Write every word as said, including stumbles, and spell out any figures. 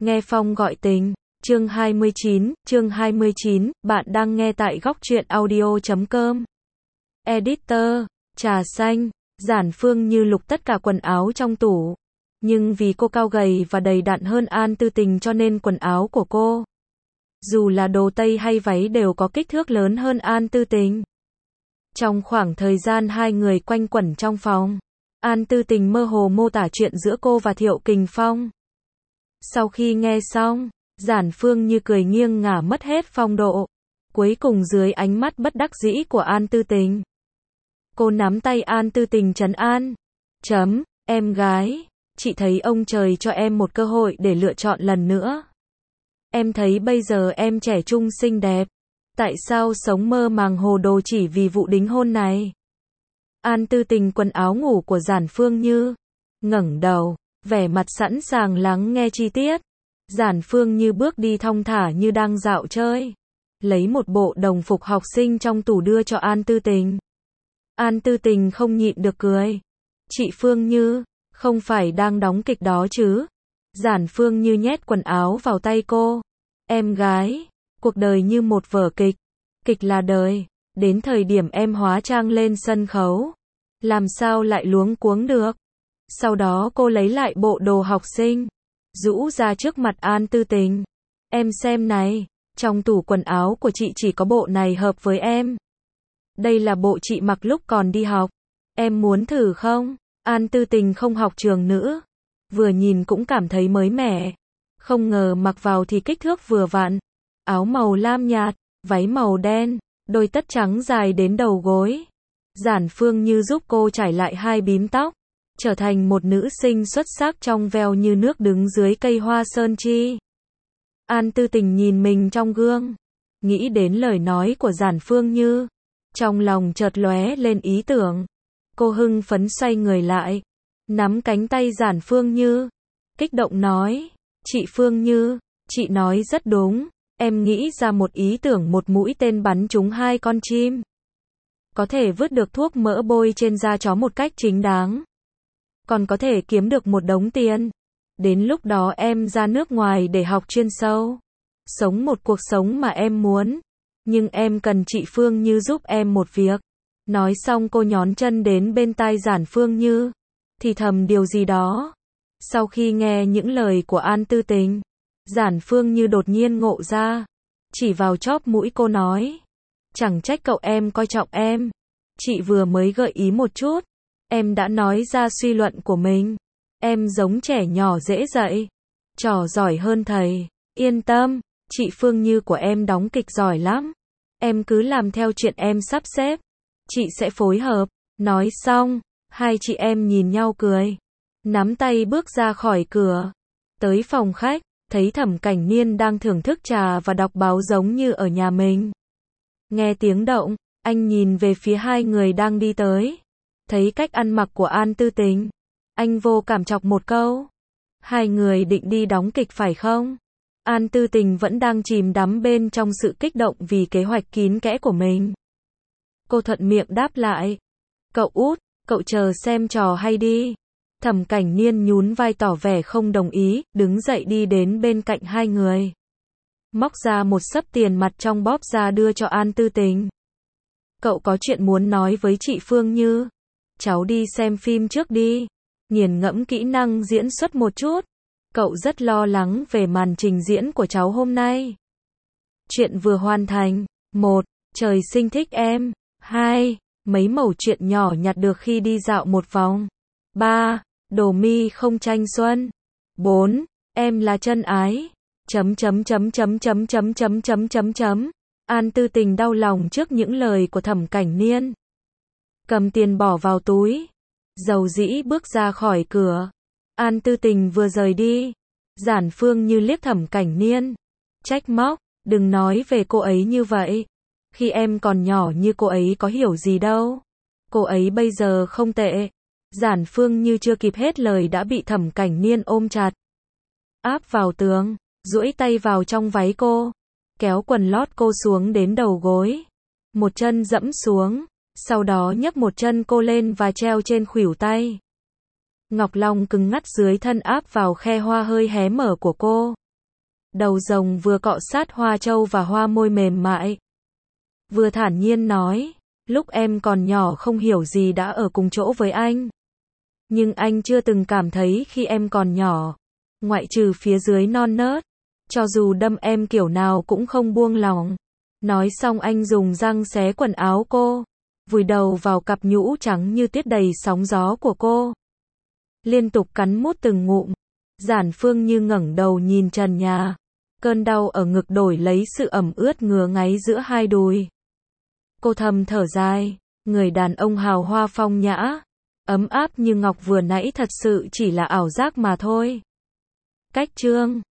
Nghe Phong gọi tình, chương hai mươi chín, chương hai mươi chín, bạn đang nghe tại góc truyện audio chấm com. Editor, trà xanh, Giản Phương Như lục tất cả quần áo trong tủ. Nhưng vì cô cao gầy và đầy đặn hơn An Tư Tình cho nên quần áo của cô, dù là đồ tây hay váy đều có kích thước lớn hơn An Tư Tình. Trong khoảng thời gian hai người quanh quẩn trong phòng, An Tư Tình mơ hồ mô tả chuyện giữa cô và Thiệu Kình Phong. Sau khi nghe xong, Giản Phương Như cười nghiêng ngả mất hết phong độ. Cuối cùng dưới ánh mắt bất đắc dĩ của An Tư Tình, cô nắm tay An Tư Tình trấn an. Chấm, em gái, chị thấy ông trời cho em một cơ hội để lựa chọn lần nữa. Em thấy bây giờ em trẻ trung xinh đẹp. Tại sao sống mơ màng hồ đồ chỉ vì vụ đính hôn này? An Tư Tình quần áo ngủ của Giản Phương Như, ngẩng đầu, vẻ mặt sẵn sàng lắng nghe chi tiết. Giản Phương Như bước đi thong thả như đang dạo chơi, lấy một bộ đồng phục học sinh trong tủ đưa cho An Tư Tình. An Tư Tình không nhịn được cười. Chị Phương Như, không phải đang đóng kịch đó chứ? Giản Phương Như nhét quần áo vào tay cô. Em gái, cuộc đời như một vở kịch. Kịch là đời. Đến thời điểm em hóa trang lên sân khấu, làm sao lại luống cuống được? Sau đó cô lấy lại bộ đồ học sinh, rũ ra trước mặt An Tư Tình. Em xem này, trong tủ quần áo của chị chỉ có bộ này hợp với em. Đây là bộ chị mặc lúc còn đi học. Em muốn thử không? An Tư Tình không học trường nữ, vừa nhìn cũng cảm thấy mới mẻ. Không ngờ mặc vào thì kích thước vừa vặn. Áo màu lam nhạt, váy màu đen, đôi tất trắng dài đến đầu gối. Giản Phương Như giúp cô trải lại hai bím tóc, trở thành một nữ sinh xuất sắc trong veo như nước đứng dưới cây hoa sơn chi. An Tư Tình nhìn mình trong gương, nghĩ đến lời nói của Giản Phương Như, trong lòng chợt lóe lên ý tưởng. Cô hưng phấn xoay người lại, nắm cánh tay Giản Phương Như, kích động nói, chị Phương Như, chị nói rất đúng, em nghĩ ra một ý tưởng, một mũi tên bắn trúng hai con chim. Có thể vứt được thuốc mỡ bôi trên da chó một cách chính đáng, còn có thể kiếm được một đống tiền. Đến lúc đó em ra nước ngoài để học chuyên sâu, sống một cuộc sống mà em muốn. Nhưng em cần chị Phương Như giúp em một việc. Nói xong cô nhón chân đến bên tai Giản Phương Như, thì thầm điều gì đó. Sau khi nghe những lời của An Tư Tình, Giản Phương Như đột nhiên ngộ ra, chỉ vào chóp mũi cô nói, chẳng trách cậu em coi trọng em. Chị vừa mới gợi ý một chút, em đã nói ra suy luận của mình. Em giống trẻ nhỏ dễ dạy, trò giỏi hơn thầy. Yên tâm, chị Phương Như của em đóng kịch giỏi lắm. Em cứ làm theo chuyện em sắp xếp, chị sẽ phối hợp. Nói xong, hai chị em nhìn nhau cười, nắm tay bước ra khỏi cửa. Tới phòng khách, thấy Thẩm Cảnh Niên đang thưởng thức trà và đọc báo giống như ở nhà mình. Nghe tiếng động, anh nhìn về phía hai người đang đi tới. Thấy cách ăn mặc của An Tư Tình, anh vô cảm chọc một câu. Hai người định đi đóng kịch phải không? An Tư Tình vẫn đang chìm đắm bên trong sự kích động vì kế hoạch kín kẽ của mình. Cô thuận miệng đáp lại. Cậu út, cậu chờ xem trò hay đi. Thẩm Cảnh Niên nhún vai tỏ vẻ không đồng ý, đứng dậy đi đến bên cạnh hai người. Móc ra một xấp tiền mặt trong bóp ra đưa cho An Tư Tình. Cậu có chuyện muốn nói với chị Phương Như. Cháu đi xem phim trước đi, nghiền ngẫm kỹ năng diễn xuất một chút. Cậu rất lo lắng về màn trình diễn của cháu hôm nay. Chuyện vừa hoàn thành. Một. Trời sinh thích em. Hai. Mấy mẩu chuyện nhỏ nhặt được khi đi dạo một vòng. Ba. Đồ mi không tranh xuân. Bốn. Em là chân ái. Chấm chấm chấm chấm chấm chấm chấm chấm chấm chấm. An Tư Tình đau lòng trước những lời của Thẩm Cảnh Niên, cầm tiền bỏ vào túi, dầu dĩ bước ra khỏi cửa. An Tư Tình vừa rời đi, Giản Phương Như liếc Thẩm Cảnh Niên, trách móc, đừng nói về cô ấy như vậy. Khi em còn nhỏ như cô ấy có hiểu gì đâu. Cô ấy bây giờ không tệ. Giản Phương Như chưa kịp hết lời đã bị Thẩm Cảnh Niên ôm chặt, áp vào tường, duỗi tay vào trong váy cô, kéo quần lót cô xuống đến đầu gối, một chân dẫm xuống, sau đó nhấc một chân cô lên và treo trên khuỷu tay. Ngọc Long cứng ngắt dưới thân áp vào khe hoa hơi hé mở của cô. Đầu rồng vừa cọ sát hoa châu và hoa môi mềm mại. Vừa thản nhiên nói, lúc em còn nhỏ không hiểu gì đã ở cùng chỗ với anh. Nhưng anh chưa từng cảm thấy khi em còn nhỏ, ngoại trừ phía dưới non nớt, cho dù đâm em kiểu nào cũng không buông lòng. Nói xong anh dùng răng xé quần áo cô, vùi đầu vào cặp nhũ trắng như tiết đầy sóng gió của cô. Liên tục cắn mút từng ngụm. Giản Phương Như ngẩng đầu nhìn trần nhà. Cơn đau ở ngực đổi lấy sự ẩm ướt ngứa ngáy giữa hai đùi. Cô thầm thở dài, người đàn ông hào hoa phong nhã, ấm áp như ngọc vừa nãy thật sự chỉ là ảo giác mà thôi. Cách chương